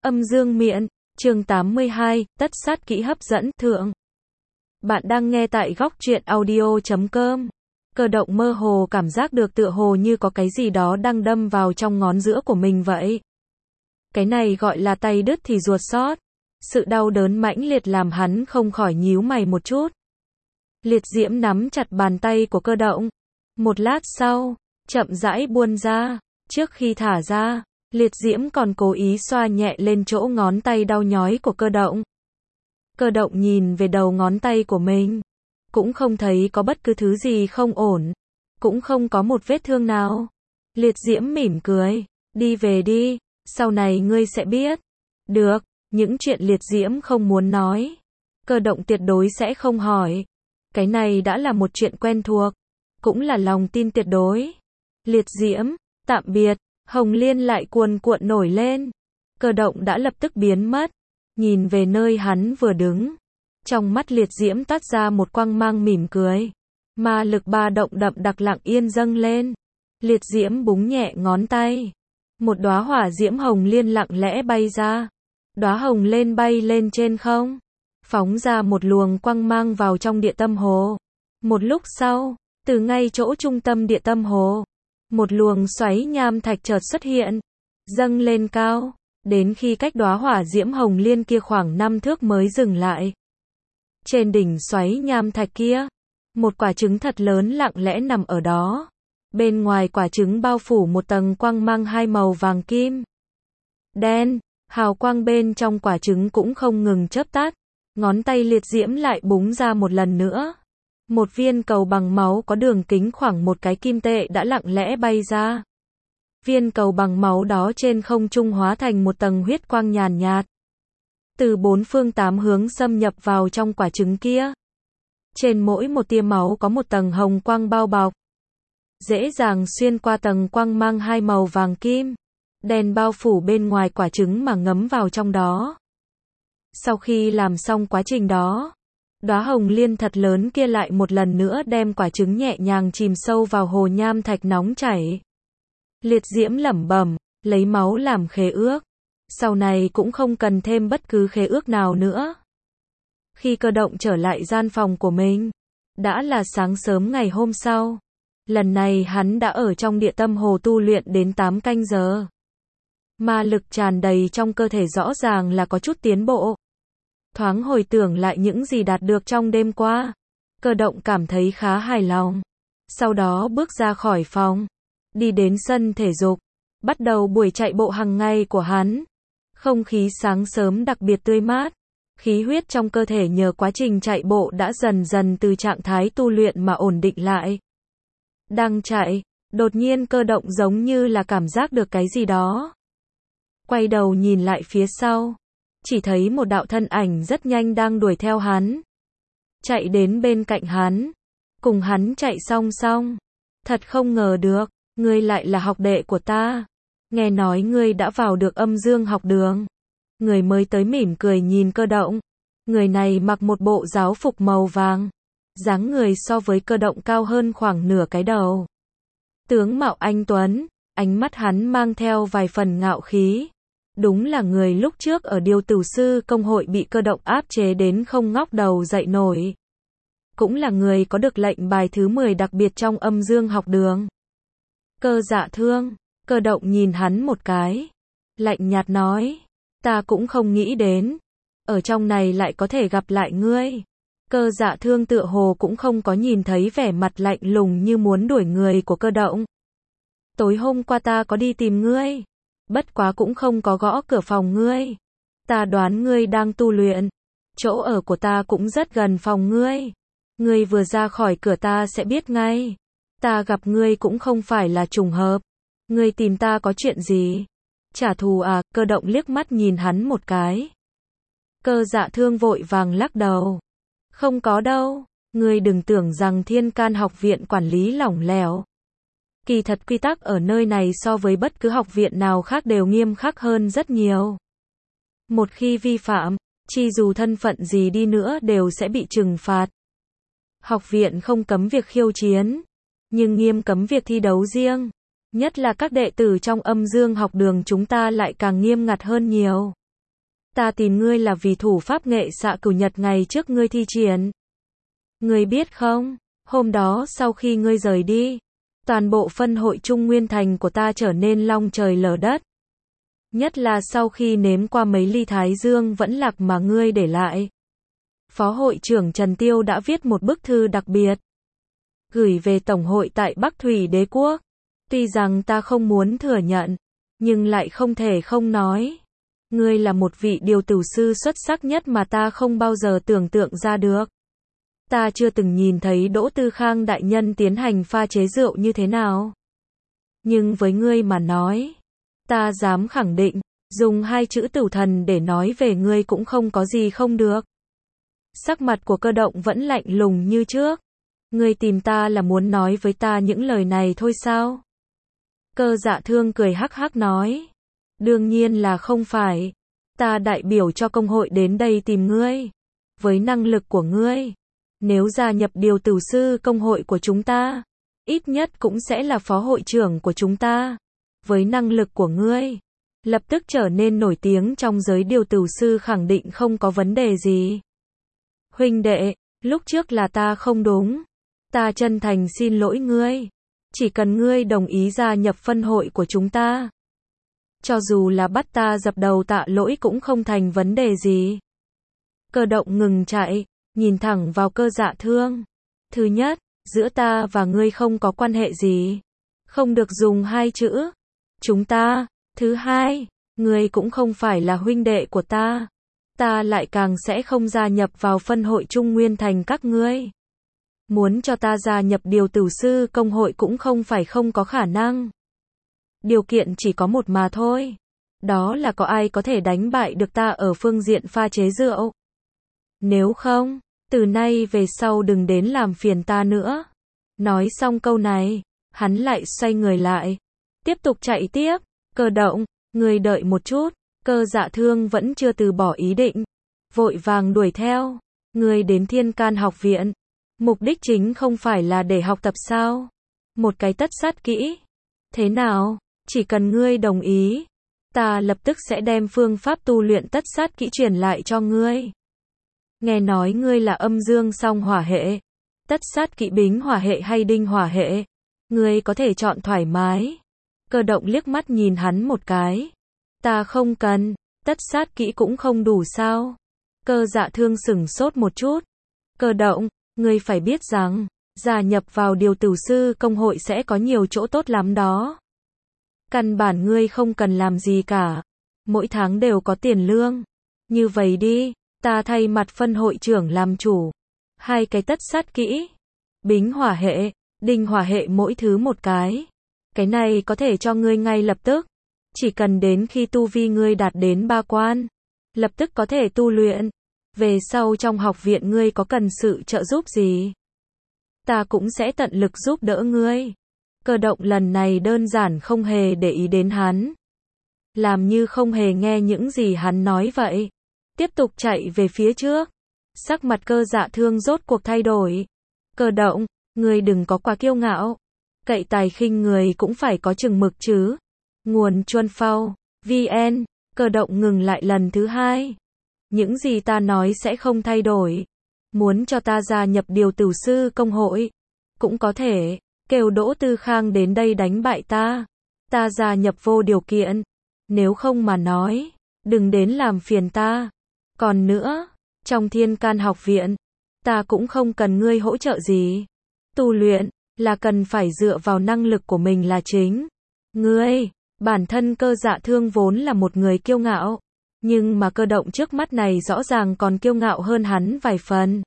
Âm dương miện, chương 82, tất sát kỹ hấp dẫn, thượng. Bạn đang nghe tại góc truyện audio.com. Cơ động mơ hồ cảm giác được tựa hồ như có cái gì đó đang đâm vào trong ngón giữa của mình vậy. Cái này gọi là tay đứt thì ruột xót. Sự đau đớn mãnh liệt làm hắn không khỏi nhíu mày một chút. Liệt diễm nắm chặt bàn tay của cơ động. Một lát sau, chậm rãi buông ra. Trước khi thả ra, liệt diễm còn cố ý xoa nhẹ lên chỗ ngón tay đau nhói của cơ động. Cơ động nhìn về đầu ngón tay của mình. Cũng không thấy có bất cứ thứ gì không ổn. Cũng không có một vết thương nào. Liệt diễm mỉm cười. Đi về đi, sau này ngươi sẽ biết. Được, những chuyện liệt diễm không muốn nói. Cơ động tuyệt đối sẽ không hỏi. Cái này đã là một chuyện quen thuộc. Cũng là lòng tin tuyệt đối. Liệt diễm, tạm biệt. Hồng Liên lại cuồn cuộn nổi lên. Cơ động đã lập tức biến mất. Nhìn về nơi hắn vừa đứng. Trong mắt liệt diễm toát ra một quang mang mỉm cười. Ma lực ba động đậm đặc lặng yên dâng lên. Liệt diễm búng nhẹ ngón tay. Một đóa hỏa diễm hồng liên lặng lẽ bay ra. Đóa hồng lên bay lên trên không. Phóng ra một luồng quang mang vào trong địa tâm hồ. Một lúc sau, từ ngay chỗ trung tâm địa tâm hồ, một luồng xoáy nham thạch chợt xuất hiện, dâng lên cao, đến khi cách đóa hỏa diễm hồng liên kia khoảng 5 thước mới dừng lại. Trên đỉnh xoáy nham thạch kia, một quả trứng thật lớn lặng lẽ nằm ở đó. Bên ngoài quả trứng bao phủ một tầng quang mang hai màu vàng kim, đen, hào quang bên trong quả trứng cũng không ngừng chớp tắt. Ngón tay liệt diễm lại búng ra một lần nữa. Một viên cầu bằng máu có đường kính khoảng một cái kim tệ đã lặng lẽ bay ra. Viên cầu bằng máu đó trên không trung hóa thành một tầng huyết quang nhàn nhạt. Từ bốn phương tám hướng xâm nhập vào trong quả trứng kia. Trên mỗi một tia máu có một tầng hồng quang bao bọc. Dễ dàng xuyên qua tầng quang mang hai màu vàng kim, đèn bao phủ bên ngoài quả trứng mà ngấm vào trong đó. Sau khi làm xong quá trình đó, đóa hồng liên thật lớn kia lại một lần nữa đem quả trứng nhẹ nhàng chìm sâu vào hồ nham thạch nóng chảy. Liệt diễm lẩm bẩm, lấy máu làm khế ước. Sau này cũng không cần thêm bất cứ khế ước nào nữa. Khi cơ động trở lại gian phòng của mình, đã là sáng sớm ngày hôm sau. Lần này hắn đã ở trong địa tâm hồ tu luyện đến 8 canh giờ. Ma lực tràn đầy trong cơ thể rõ ràng là có chút tiến bộ. Thoáng hồi tưởng lại những gì đạt được trong đêm qua, cơ động cảm thấy khá hài lòng. Sau đó bước ra khỏi phòng, đi đến sân thể dục, bắt đầu buổi chạy bộ hàng ngày của hắn. Không khí sáng sớm đặc biệt tươi mát, khí huyết trong cơ thể nhờ quá trình chạy bộ đã dần dần từ trạng thái tu luyện mà ổn định lại. Đang chạy, đột nhiên cơ động giống như là cảm giác được cái gì đó. Quay đầu nhìn lại phía sau, chỉ thấy một đạo thân ảnh rất nhanh đang đuổi theo hắn. Chạy đến bên cạnh hắn, cùng hắn chạy song song. Thật không ngờ được, ngươi lại là học đệ của ta. Nghe nói ngươi đã vào được âm dương học đường. Người mới tới mỉm cười nhìn cơ động. Người này mặc một bộ giáo phục màu vàng. Dáng người so với cơ động cao hơn khoảng nửa cái đầu. Tướng mạo anh tuấn, ánh mắt hắn mang theo vài phần ngạo khí. Đúng là người lúc trước ở điều tử sư công hội bị cơ động áp chế đến không ngóc đầu dậy nổi. Cũng là người có được lệnh bài thứ 10 đặc biệt trong âm dương học đường. Cơ Dạ Thương, cơ động nhìn hắn một cái. Lạnh nhạt nói, ta cũng không nghĩ đến. Ở trong này lại có thể gặp lại ngươi. Cơ Dạ Thương tựa hồ cũng không có nhìn thấy vẻ mặt lạnh lùng như muốn đuổi người của cơ động. Tối hôm qua ta có đi tìm ngươi. Bất quá cũng không có gõ cửa phòng ngươi. Ta đoán ngươi đang tu luyện. Chỗ ở của ta cũng rất gần phòng ngươi. Ngươi vừa ra khỏi cửa ta sẽ biết ngay. Ta gặp ngươi cũng không phải là trùng hợp. Ngươi tìm ta có chuyện gì? Trả thù à? Cơ động liếc mắt nhìn hắn một cái. Cơ Dạ Thương vội vàng lắc đầu. Không có đâu. Ngươi đừng tưởng rằng Thiên Can học viện quản lý lỏng lẻo. Kỳ thật quy tắc ở nơi này so với bất cứ học viện nào khác đều nghiêm khắc hơn rất nhiều. Một khi vi phạm, chi dù thân phận gì đi nữa đều sẽ bị trừng phạt. Học viện không cấm việc khiêu chiến, nhưng nghiêm cấm việc thi đấu riêng. Nhất là các đệ tử trong âm dương học đường chúng ta lại càng nghiêm ngặt hơn nhiều. Ta tìm ngươi là vì thủ pháp nghệ xạ cửu nhật ngày trước ngươi thi triển. Ngươi biết không, hôm đó sau khi ngươi rời đi, toàn bộ phân hội Trung Nguyên Thành của ta trở nên long trời lở đất. Nhất là sau khi nếm qua mấy ly thái dương vẫn lạc mà ngươi để lại. Phó hội trưởng Trần Tiêu đã viết một bức thư đặc biệt, gửi về Tổng hội tại Bắc Thủy Đế Quốc. Tuy rằng ta không muốn thừa nhận, nhưng lại không thể không nói. Ngươi là một vị điều tử sư xuất sắc nhất mà ta không bao giờ tưởng tượng ra được. Ta chưa từng nhìn thấy Đỗ Tư Khang đại nhân tiến hành pha chế rượu như thế nào. Nhưng với ngươi mà nói, ta dám khẳng định, dùng hai chữ tử thần để nói về ngươi cũng không có gì không được. Sắc mặt của Cơ Động vẫn lạnh lùng như trước. Ngươi tìm ta là muốn nói với ta những lời này thôi sao? Cơ Dạ Thương cười hắc hắc nói. Đương nhiên là không phải. Ta đại biểu cho công hội đến đây tìm ngươi. Với năng lực của ngươi, nếu gia nhập điều tử sư công hội của chúng ta, ít nhất cũng sẽ là phó hội trưởng của chúng ta. Với năng lực của ngươi, lập tức trở nên nổi tiếng trong giới điều tử sư khẳng định không có vấn đề gì. Huynh đệ, lúc trước là ta không đúng. Ta chân thành xin lỗi ngươi. Chỉ cần ngươi đồng ý gia nhập phân hội của chúng ta, cho dù là bắt ta dập đầu tạ lỗi cũng không thành vấn đề gì. Cơ Động ngừng chạy, nhìn thẳng vào Cơ Dạ Thương. Thứ nhất, giữa ta và ngươi không có quan hệ gì. Không được dùng hai chữ chúng ta. Thứ hai, ngươi cũng không phải là huynh đệ của ta. Ta lại càng sẽ không gia nhập vào phân hội Trung Nguyên Thành các ngươi. Muốn cho ta gia nhập điều tử sư công hội cũng không phải không có khả năng. Điều kiện chỉ có một mà thôi. Đó là có ai có thể đánh bại được ta ở phương diện pha chế rượu. Nếu không, từ nay về sau đừng đến làm phiền ta nữa. Nói xong câu này, hắn lại xoay người lại, tiếp tục chạy tiếp. Cơ Động, ngươi đợi một chút. Cơ Dạ Thương vẫn chưa từ bỏ ý định, vội vàng đuổi theo. Ngươi đến Thiên Can học viện, mục đích chính không phải là để học tập sao? Một cái tất sát kỹ. Thế nào, chỉ cần ngươi đồng ý, ta lập tức sẽ đem phương pháp tu luyện tất sát kỹ truyền lại cho ngươi. Nghe nói ngươi là âm dương song hỏa hệ, tất sát kỹ bính hỏa hệ hay đinh hỏa hệ, ngươi có thể chọn thoải mái. Cơ Động liếc mắt nhìn hắn một cái. Ta không cần, tất sát kỹ cũng không đủ sao? Cơ Dạ Thương sửng sốt một chút. Cơ Động, ngươi phải biết rằng, gia nhập vào điều tử sư công hội sẽ có nhiều chỗ tốt lắm đó. Căn bản ngươi không cần làm gì cả. Mỗi tháng đều có tiền lương. Như vậy đi, ta thay mặt phân hội trưởng làm chủ. Hai cái tất sát kỹ. Bính hỏa hệ, đinh hỏa hệ mỗi thứ một cái. Cái này có thể cho ngươi ngay lập tức. Chỉ cần đến khi tu vi ngươi đạt đến 3 quan, lập tức có thể tu luyện. Về sau trong học viện ngươi có cần sự trợ giúp gì, ta cũng sẽ tận lực giúp đỡ ngươi. Cơ Động lần này đơn giản không hề để ý đến hắn, làm như không hề nghe những gì hắn nói vậy. Tiếp tục chạy về phía trước. Sắc mặt Cơ Dạ Thương rốt cuộc thay đổi. Cơ Động, ngươi đừng có quá kiêu ngạo. Cậy tài khinh người cũng phải có chừng mực chứ. Nguồn Chuân Phao, VN. Cơ Động ngừng lại lần thứ hai. Những gì ta nói sẽ không thay đổi. Muốn cho ta gia nhập điều tử sư công hội, cũng có thể. Kêu Đỗ Tư Khang đến đây đánh bại ta. Ta gia nhập vô điều kiện. Nếu không mà nói, đừng đến làm phiền ta. Còn nữa, trong Thiên Can học viện, ta cũng không cần ngươi hỗ trợ gì. Tu luyện là cần phải dựa vào năng lực của mình là chính. Ngươi, bản thân Cơ Dạ Thương vốn là một người kiêu ngạo, nhưng mà Cơ Động trước mắt này rõ ràng còn kiêu ngạo hơn hắn vài phần.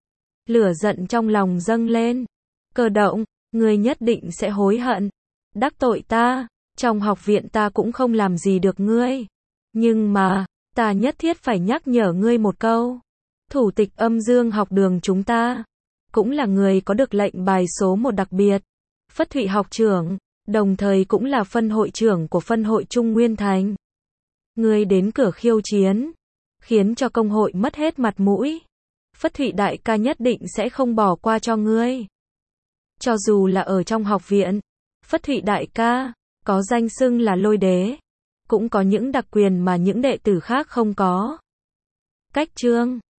Lửa giận trong lòng dâng lên. Cơ Động, ngươi nhất định sẽ hối hận. Đắc tội ta, trong học viện ta cũng không làm gì được ngươi. Nhưng mà, ta nhất thiết phải nhắc nhở ngươi một câu. Thủ tịch âm dương học đường chúng ta, cũng là người có được lệnh bài số 1 đặc biệt. Phất Thụy học trưởng, đồng thời cũng là phân hội trưởng của phân hội Trung Nguyên Thành. Ngươi đến cửa khiêu chiến, khiến cho công hội mất hết mặt mũi. Phất Thụy đại ca nhất định sẽ không bỏ qua cho ngươi. Cho dù là ở trong học viện, Phất Thụy đại ca có danh xưng là Lôi Đế, cũng có những đặc quyền mà những đệ tử khác không có. Cách chương